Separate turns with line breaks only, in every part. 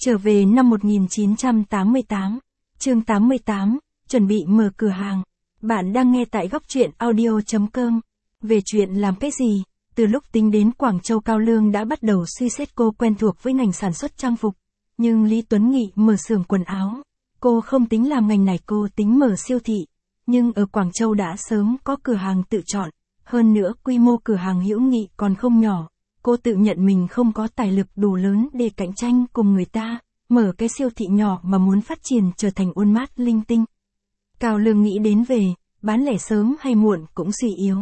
Trở về năm 1988, chương 88, chuẩn bị mở cửa hàng. Bạn đang nghe tại góc truyện audio.com. Về chuyện làm cái gì, từ lúc tính đến Quảng Châu Cao Lương đã bắt đầu suy xét. Cô quen thuộc với ngành sản xuất trang phục, nhưng Lý Tuấn Nghị mở xưởng quần áo. Cô không tính làm ngành này, cô tính mở siêu thị. Nhưng ở Quảng Châu đã sớm có cửa hàng tự chọn, hơn nữa quy mô cửa hàng hữu nghị còn không nhỏ. Cô tự nhận mình không có tài lực đủ lớn để cạnh tranh cùng người ta, mở cái siêu thị nhỏ mà muốn phát triển trở thành Walmart linh tinh. Cao Lương nghĩ đến về, bán lẻ sớm hay muộn cũng suy yếu.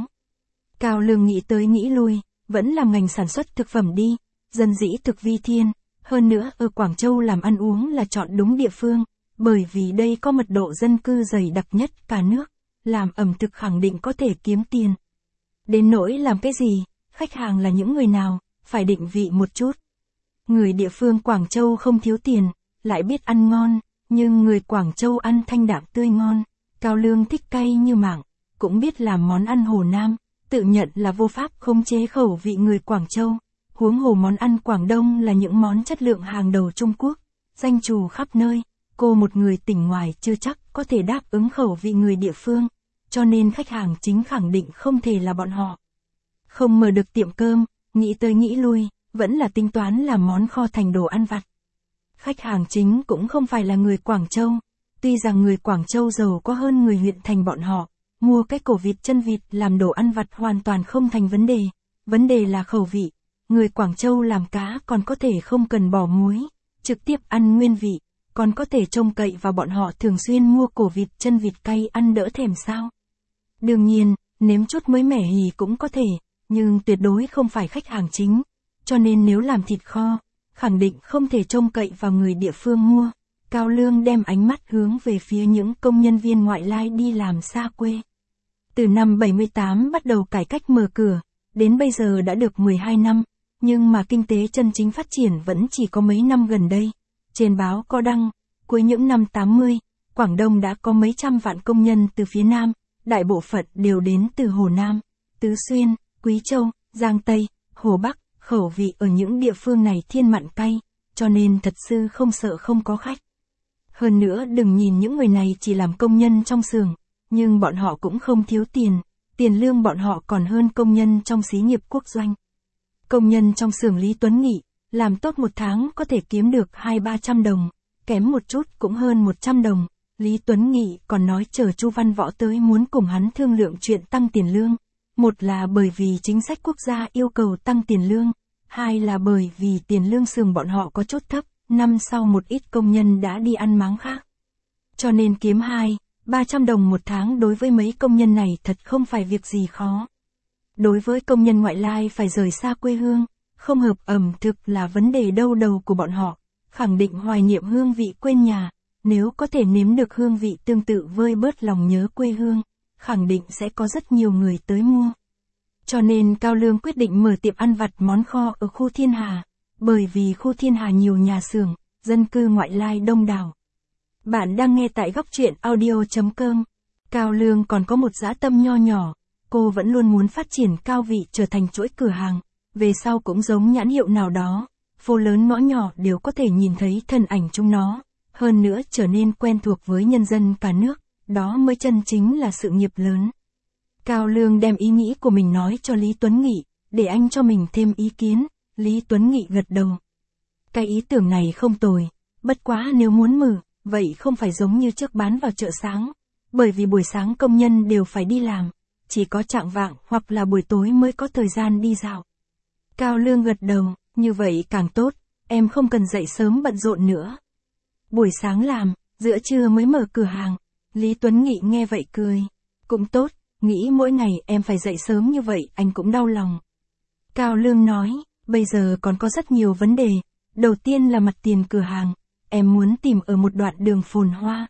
Cao Lương nghĩ tới nghĩ lui, vẫn làm ngành sản xuất thực phẩm đi, dân dĩ thực vi thiên. Hơn nữa ở Quảng Châu làm ăn uống là chọn đúng địa phương, bởi vì đây có mật độ dân cư dày đặc nhất cả nước, làm ẩm thực khẳng định có thể kiếm tiền. Đến nỗi làm cái gì, khách hàng là những người nào, phải định vị một chút. Người địa phương Quảng Châu không thiếu tiền, lại biết ăn ngon, nhưng người Quảng Châu ăn thanh đạm tươi ngon. Cao Lương thích cay như mạng, cũng biết làm món ăn Hồ Nam, tự nhận là vô pháp khống chế khẩu vị người Quảng Châu. Huống hồ món ăn Quảng Đông là những món chất lượng hàng đầu Trung Quốc, danh trù khắp nơi. Cô một người tỉnh ngoài chưa chắc có thể đáp ứng khẩu vị người địa phương, cho nên khách hàng chính khẳng định không thể là bọn họ. Không mở được tiệm cơm, nghĩ tới nghĩ lui, vẫn là tính toán làm món kho thành đồ ăn vặt. Khách hàng chính cũng không phải là người Quảng Châu, tuy rằng người Quảng Châu giàu có hơn người huyện thành bọn họ, mua cái cổ vịt chân vịt làm đồ ăn vặt hoàn toàn không thành vấn đề là khẩu vị. Người Quảng Châu làm cá còn có thể không cần bỏ muối, trực tiếp ăn nguyên vị, còn có thể trông cậy vào bọn họ thường xuyên mua cổ vịt chân vịt cay ăn đỡ thèm sao. Đương nhiên, nếm chút mới mẻ hì cũng có thể, nhưng tuyệt đối không phải khách hàng chính, cho nên nếu làm thịt kho, khẳng định không thể trông cậy vào người địa phương mua. Cao Lương đem ánh mắt hướng về phía những công nhân viên ngoại lai đi làm xa quê. Từ năm 78 bắt đầu cải cách mở cửa, đến bây giờ đã được 12 năm, nhưng mà kinh tế chân chính phát triển vẫn chỉ có mấy năm gần đây. Trên báo có đăng, cuối những năm 80, Quảng Đông đã có mấy trăm vạn công nhân từ phía Nam, đại bộ phận đều đến từ Hồ Nam, Tứ Xuyên, Quý Châu, Giang Tây, Hồ Bắc. Khẩu vị ở những địa phương này thiên mặn cay, cho nên thật sự không sợ không có khách. Hơn nữa đừng nhìn những người này chỉ làm công nhân trong xưởng, nhưng bọn họ cũng không thiếu tiền, tiền lương bọn họ còn hơn công nhân trong xí nghiệp quốc doanh. Công nhân trong xưởng Lý Tuấn Nghị, làm tốt một tháng có thể kiếm được 200-300 đồng, kém một chút cũng hơn 100 đồng. Lý Tuấn Nghị còn nói chờ Chu Văn Võ tới muốn cùng hắn thương lượng chuyện tăng tiền lương. Một là bởi vì chính sách quốc gia yêu cầu tăng tiền lương, hai là bởi vì tiền lương xưởng bọn họ có chút thấp, năm sau một ít công nhân đã đi ăn máng khác. Cho nên kiếm 200-300 đồng một tháng đối với mấy công nhân này thật không phải việc gì khó. Đối với công nhân ngoại lai phải rời xa quê hương, không hợp ẩm thực là vấn đề đau đầu của bọn họ, khẳng định hoài niệm hương vị quê nhà, nếu có thể nếm được hương vị tương tự vơi bớt lòng nhớ quê hương, khẳng định sẽ có rất nhiều người tới mua. Cho nên Cao Lương quyết định mở tiệm ăn vặt món kho ở khu Thiên Hà, bởi vì khu Thiên Hà nhiều nhà xưởng, dân cư ngoại lai đông đảo. Bạn đang nghe tại góc truyện audio.com. Cao Lương còn có một dã tâm nho nhỏ, cô vẫn luôn muốn phát triển Cao Vị trở thành chuỗi cửa hàng, về sau cũng giống nhãn hiệu nào đó, phố lớn ngõ nhỏ đều có thể nhìn thấy thân ảnh chúng nó, hơn nữa trở nên quen thuộc với nhân dân cả nước, đó mới chân chính là sự nghiệp lớn. Cao Lương đem ý nghĩ của mình nói cho Lý Tuấn Nghị, để anh cho mình thêm ý kiến. Lý Tuấn Nghị gật đầu. Cái ý tưởng này không tồi, bất quá nếu muốn mở, vậy không phải giống như trước bán vào chợ sáng, bởi vì buổi sáng công nhân đều phải đi làm, chỉ có chạng vạng hoặc là buổi tối mới có thời gian đi dạo. Cao Lương gật đầu, như vậy càng tốt, em không cần dậy sớm bận rộn nữa. Buổi sáng làm, giữa trưa mới mở cửa hàng. Lý Tuấn Nghị nghe vậy cười, cũng tốt. Nghĩ mỗi ngày em phải dậy sớm như vậy anh cũng đau lòng. Cao Lương nói, bây giờ còn có rất nhiều vấn đề. Đầu tiên là mặt tiền cửa hàng, em muốn tìm ở một đoạn đường phồn hoa.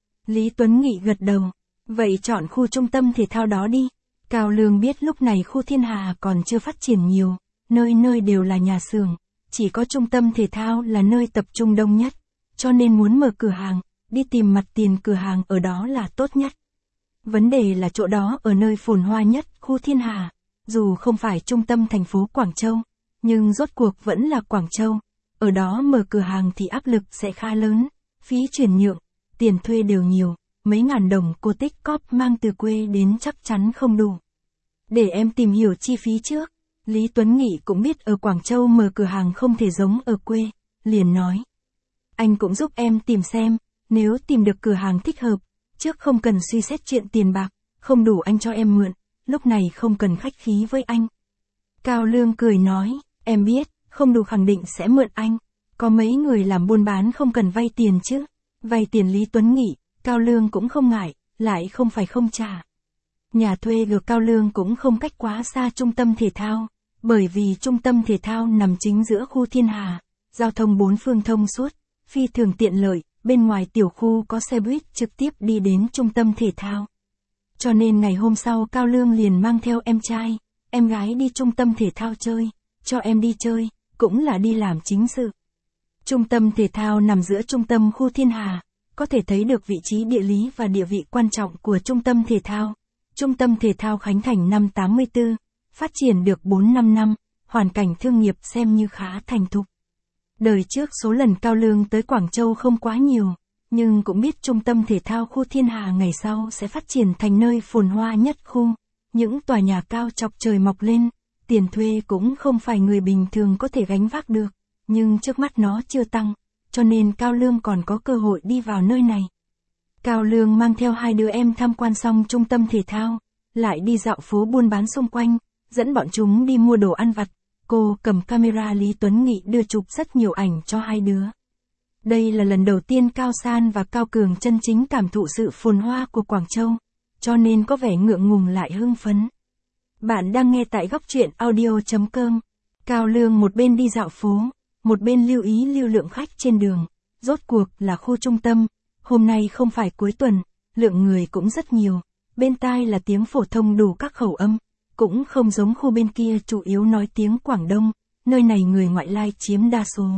Lý Tuấn Nghị gật đầu, vậy chọn khu trung tâm thể thao đó đi. Cao Lương biết lúc này khu Thiên Hà còn chưa phát triển nhiều, nơi nơi đều là nhà xưởng, chỉ có trung tâm thể thao là nơi tập trung đông nhất, cho nên muốn mở cửa hàng, đi tìm mặt tiền cửa hàng ở đó là tốt nhất. Vấn đề là chỗ đó ở nơi phồn hoa nhất, khu Thiên Hà, dù không phải trung tâm thành phố Quảng Châu, nhưng rốt cuộc vẫn là Quảng Châu, ở đó mở cửa hàng thì áp lực sẽ khá lớn, phí chuyển nhượng, tiền thuê đều nhiều, mấy ngàn đồng cô tích cóp mang từ quê đến chắc chắn không đủ. Để em tìm hiểu chi phí trước. Lý Tuấn Nghị cũng biết ở Quảng Châu mở cửa hàng không thể giống ở quê, liền nói. Anh cũng giúp em tìm xem, nếu tìm được cửa hàng thích hợp, trước không cần suy xét chuyện tiền bạc, không đủ anh cho em mượn, lúc này không cần khách khí với anh. Cao Lương cười nói, em biết, không đủ khẳng định sẽ mượn anh, có mấy người làm buôn bán không cần vay tiền chứ, vay tiền Lý Tuấn Nghị, Cao Lương cũng không ngại, lại không phải không trả. Nhà thuê của Cao Lương cũng không cách quá xa trung tâm thể thao, bởi vì trung tâm thể thao nằm chính giữa khu Thiên Hà, giao thông bốn phương thông suốt, phi thường tiện lợi, bên ngoài tiểu khu có xe buýt trực tiếp đi đến trung tâm thể thao. Cho nên ngày hôm sau Cao Lương liền mang theo em trai, em gái đi trung tâm thể thao chơi, cho em đi chơi, cũng là đi làm chính sự. Trung tâm thể thao nằm giữa trung tâm khu Thiên Hà, có thể thấy được vị trí địa lý và địa vị quan trọng của trung tâm thể thao. Trung tâm thể thao khánh thành năm 84, phát triển được 4-5 năm, hoàn cảnh thương nghiệp xem như khá thành thục. Đời trước số lần Cao Lương tới Quảng Châu không quá nhiều, nhưng cũng biết trung tâm thể thao khu Thiên Hà ngày sau sẽ phát triển thành nơi phồn hoa nhất khu. Những tòa nhà cao chọc trời mọc lên, tiền thuê cũng không phải người bình thường có thể gánh vác được, nhưng trước mắt nó chưa tăng, cho nên Cao Lương còn có cơ hội đi vào nơi này. Cao Lương mang theo hai đứa em tham quan xong trung tâm thể thao, lại đi dạo phố buôn bán xung quanh, dẫn bọn chúng đi mua đồ ăn vặt. Cô cầm camera Lý Tuấn Nghị đưa chụp rất nhiều ảnh cho hai đứa. Đây là lần đầu tiên Cao San và Cao Cường chân chính cảm thụ sự phồn hoa của Quảng Châu, cho nên có vẻ ngượng ngùng lại hưng phấn. Bạn đang nghe tại góc truyện audio.com. Cao Lương một bên đi dạo phố, một bên lưu ý lưu lượng khách trên đường. Rốt cuộc là khu trung tâm, hôm nay không phải cuối tuần, lượng người cũng rất nhiều. Bên tai là tiếng phổ thông đủ các khẩu âm, cũng không giống khu bên kia chủ yếu nói tiếng Quảng Đông, nơi này người ngoại lai chiếm đa số.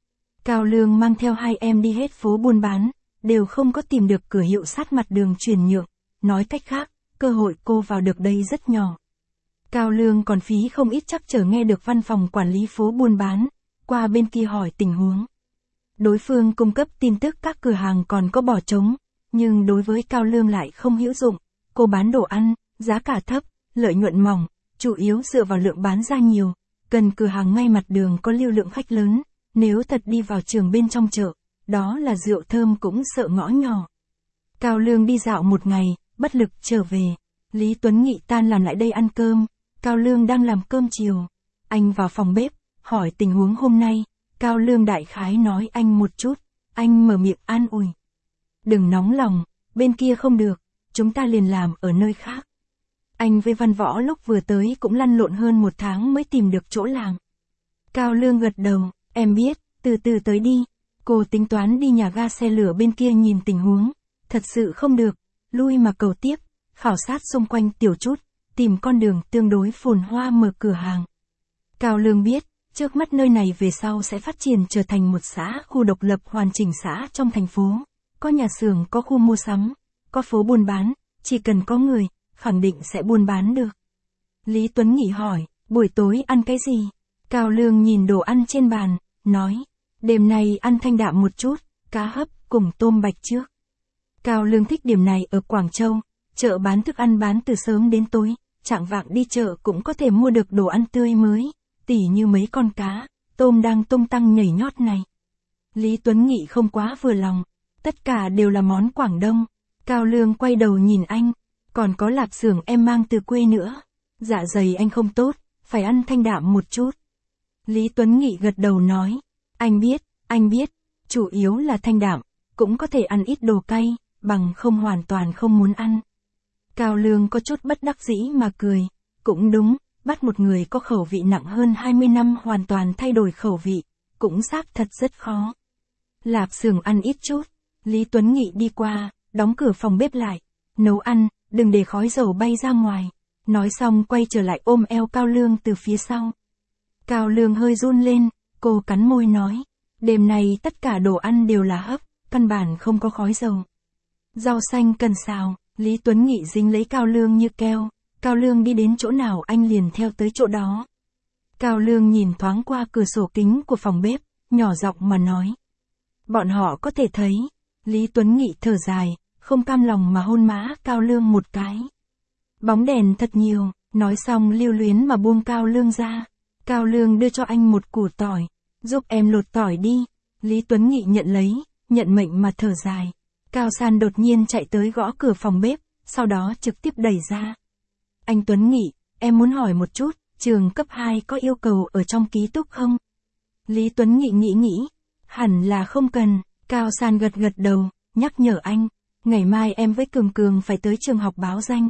Cao Lương mang theo hai em đi hết phố buôn bán, đều không có tìm được cửa hiệu sát mặt đường chuyển nhượng, nói cách khác, cơ hội cô vào được đây rất nhỏ. Cao Lương còn phí không ít chắc trở nghe được văn phòng quản lý phố buôn bán, qua bên kia hỏi tình huống. Đối phương cung cấp tin tức các cửa hàng còn có bỏ trống, nhưng đối với Cao Lương lại không hữu dụng, cô bán đồ ăn, giá cả thấp, lợi nhuận mỏng, chủ yếu dựa vào lượng bán ra nhiều, cần cửa hàng ngay mặt đường có lưu lượng khách lớn, nếu thật đi vào trường bên trong chợ, đó là rượu thơm cũng sợ ngõ nhỏ. Cao Lương đi dạo một ngày, bất lực trở về, Lý Tuấn Nghị tan làm lại đây ăn cơm, Cao Lương đang làm cơm chiều, anh vào phòng bếp, hỏi tình huống hôm nay, Cao Lương đại khái nói anh một chút, anh mở miệng an ủi. Đừng nóng lòng, bên kia không được, chúng ta liền làm ở nơi khác. Anh với Văn Võ lúc vừa tới cũng lăn lộn hơn 1 tháng mới tìm được chỗ làm. Cao Lương gật đầu, em biết, từ từ tới đi. Cô tính toán đi nhà ga xe lửa bên kia nhìn tình huống. Thật sự không được, lui mà cầu tiếp, khảo sát xung quanh tiểu chút, tìm con đường tương đối phồn hoa mở cửa hàng. Cao Lương biết, trước mắt nơi này về sau sẽ phát triển trở thành một xã khu độc lập hoàn chỉnh xã trong thành phố. Có nhà xưởng, có khu mua sắm, có phố buôn bán, chỉ cần có người, khẳng định sẽ buôn bán được. Lý Tuấn Nghị hỏi, buổi tối ăn cái gì? Cao Lương nhìn đồ ăn trên bàn, nói, đêm nay ăn thanh đạm một chút, cá hấp cùng tôm bạch trước. Cao Lương thích điểm này ở Quảng Châu, chợ bán thức ăn bán từ sớm đến tối, chạng vạng đi chợ cũng có thể mua được đồ ăn tươi mới, tỉ như mấy con cá, tôm đang tung tăng nhảy nhót này. Lý Tuấn Nghị không quá vừa lòng, tất cả đều là món Quảng Đông. Cao Lương quay đầu nhìn anh, còn có lạp xưởng em mang từ quê nữa, dạ dày anh không tốt, phải ăn thanh đạm một chút. Lý Tuấn Nghị gật đầu nói, anh biết, chủ yếu là thanh đạm, cũng có thể ăn ít đồ cay, bằng không hoàn toàn không muốn ăn. Cao Lương có chút bất đắc dĩ mà cười, cũng đúng, bắt một người có khẩu vị nặng hơn 20 năm hoàn toàn thay đổi khẩu vị, cũng xác thật rất khó. Lạp xưởng ăn ít chút, Lý Tuấn Nghị đi qua, đóng cửa phòng bếp lại, nấu ăn, đừng để khói dầu bay ra ngoài. Nói xong quay trở lại ôm eo Cao Lương từ phía sau. Cao Lương hơi run lên, cô cắn môi nói, đêm nay tất cả đồ ăn đều là hấp, căn bản không có khói dầu. Rau xanh cần xào, Lý Tuấn Nghị dính lấy Cao Lương như keo, Cao Lương đi đến chỗ nào anh liền theo tới chỗ đó. Cao Lương nhìn thoáng qua cửa sổ kính của phòng bếp, nhỏ giọng mà nói. Bọn họ có thể thấy. Lý Tuấn Nghị thở dài, không cam lòng mà hôn má Cao Lương một cái. Bóng đèn thật nhiều, nói xong lưu luyến mà buông Cao Lương ra. Cao Lương đưa cho anh một củ tỏi, giúp em lột tỏi đi. Lý Tuấn Nghị nhận lấy, nhận mệnh mà thở dài. Cao San đột nhiên chạy tới gõ cửa phòng bếp, sau đó trực tiếp đẩy ra. Anh Tuấn Nghị, em muốn hỏi một chút, trường cấp 2 có yêu cầu ở trong ký túc không? Lý Tuấn Nghị nghĩ, hẳn là không cần. Cao San gật gật đầu, nhắc nhở anh, ngày mai em với Cường Cường phải tới trường học báo danh.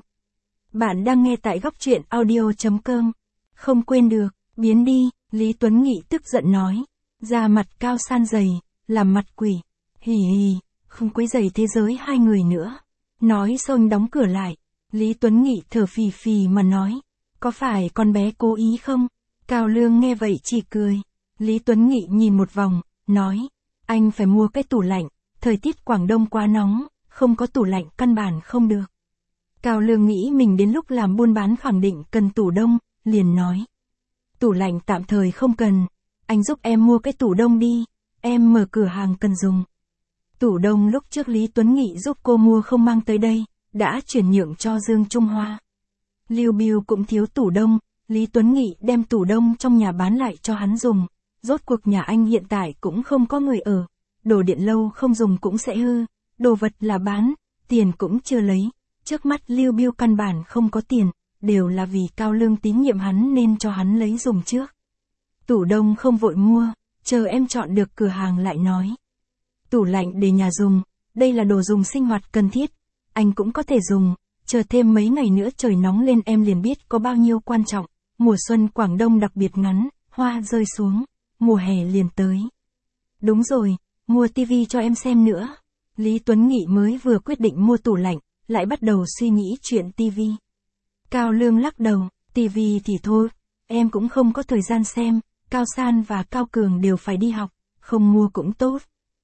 Bạn đang nghe tại góc truyện audio.com. Không quên được, biến đi, Lý Tuấn Nghị tức giận nói. Da mặt Cao San dày, làm mặt quỷ. Hì hì, không quấy rầy thế giới hai người nữa. Nói xong đóng cửa lại. Lý Tuấn Nghị thở phì phì mà nói. Có phải con bé cố ý không? Cao Lương nghe vậy chỉ cười. Lý Tuấn Nghị nhìn một vòng, nói. Anh phải mua cái tủ lạnh, thời tiết Quảng Đông quá nóng, không có tủ lạnh căn bản không được. Cao Lương nghĩ mình đến lúc làm buôn bán khẳng định cần tủ đông, liền nói. Tủ lạnh tạm thời không cần, anh giúp em mua cái tủ đông đi, em mở cửa hàng cần dùng. Tủ đông lúc trước Lý Tuấn Nghị giúp cô mua không mang tới đây, đã chuyển nhượng cho Dương Trung Hoa. Lưu Biêu cũng thiếu tủ đông, Lý Tuấn Nghị đem tủ đông trong nhà bán lại cho hắn dùng. Rốt cuộc nhà anh hiện tại cũng không có người ở, đồ điện lâu không dùng cũng sẽ hư, đồ vật là bán, tiền cũng chưa lấy. Trước mắt Lưu Biêu căn bản không có tiền, đều là vì Cao Lương tín nhiệm hắn nên cho hắn lấy dùng trước. Tủ đông không vội mua, chờ em chọn được cửa hàng lại nói. Tủ lạnh để nhà dùng, đây là đồ dùng sinh hoạt cần thiết, anh cũng có thể dùng, chờ thêm mấy ngày nữa trời nóng lên em liền biết có bao nhiêu quan trọng. Mùa xuân Quảng Đông đặc biệt ngắn, hoa rơi xuống, mùa hè liền tới. Đúng rồi, mua tivi cho em xem nữa. Lý Tuấn Nghị mới vừa quyết định mua tủ lạnh, lại bắt đầu suy nghĩ chuyện tivi. Cao Lương lắc đầu, tivi thì thôi, em cũng không có thời gian xem, Cao San và Cao Cường đều phải đi học, không mua cũng tốt.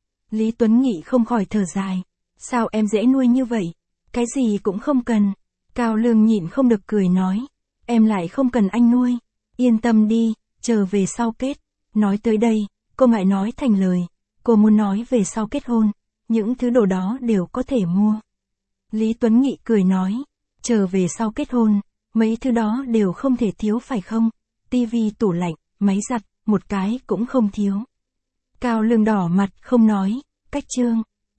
Lý Tuấn Nghị không khỏi thở dài, sao em dễ nuôi như vậy, cái gì cũng không cần. Cao Lương nhịn không được cười nói, em lại không cần anh nuôi, yên tâm đi, chờ về sau kết. Nói tới đây, cô ngại nói thành lời, cô muốn nói về sau kết hôn, những thứ đồ đó đều có thể mua. Lý Tuấn Nghị cười nói, chờ về sau kết hôn, mấy thứ đó đều không thể thiếu phải không? Tivi, tủ lạnh, máy giặt, một cái cũng không thiếu. Cao Lương đỏ mặt không nói, cách chương.